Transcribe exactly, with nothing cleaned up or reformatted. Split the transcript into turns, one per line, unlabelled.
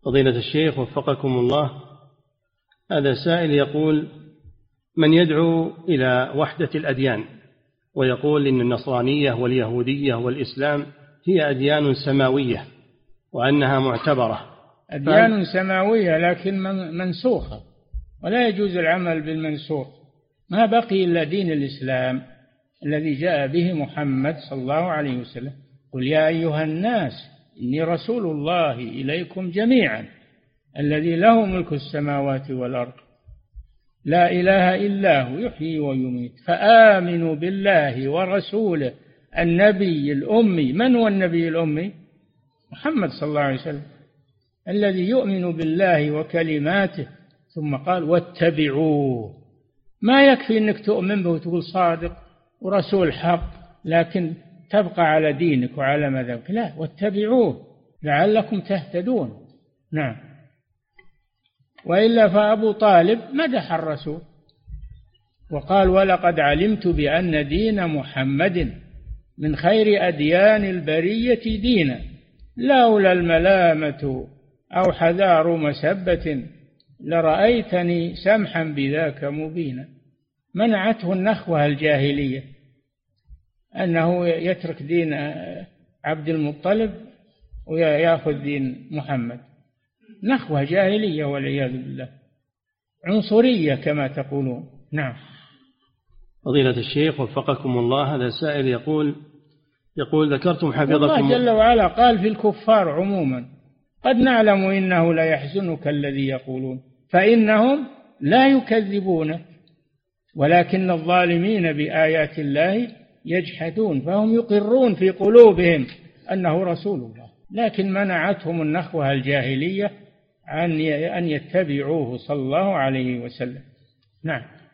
فضيلة الشيخ وفقكم الله، هذا سائل يقول: من يدعو إلى وحدة الأديان ويقول إن النصرانية واليهودية والإسلام هي أديان سماوية وأنها معتبرة.
أديان سماوية لكن منسوخة، ولا يجوز العمل بالمنسوخ. ما بقي إلا دين الإسلام الذي جاء به محمد صلى الله عليه وسلم. قل يا أيها الناس إني رسول الله إليكم جميعا الذي له ملك السماوات والأرض لا إله إلا هو يحيي ويميت فآمنوا بالله ورسوله النبي الأمي. من هو النبي الأمي؟ محمد صلى الله عليه وسلم، الذي يؤمن بالله وكلماته. ثم قال واتبعوه. ما يكفي أنك تؤمن به وتقول صادق ورسول حق لكن تبقى على دينك وعلى مذهبك، لا، واتبعوه لعلكم تهتدون. نعم. وإلا فأبو طالب مدح الرسول وقال ولقد علمت بأن دين محمد من خير أديان البرية دينا لولا الملامة أو حذار مسبة لرأيتني سمحا بذاك مبينا. منعته النخوة الجاهلية أنه يترك دين عبد المطلب ويأخذ دين محمد، نخوة جاهلية والعياذ بالله، عنصرية كما تقولون. نعم.
فضيلة الشيخ وفقكم الله، هذا سائل يقول يقول ذكرتم حفظكم
الله جل وعلا قال في الكفار عموما قد نعلم إنه لا يحزنك الذي يقولون فإنهم لا يكذبون ولكن الظالمين بآيات الله يجحدون. فهم يقرون في قلوبهم أنه رسول الله، لكن منعتهم النخوة الجاهلية أن يتبعوه صلى الله عليه وسلم. نعم.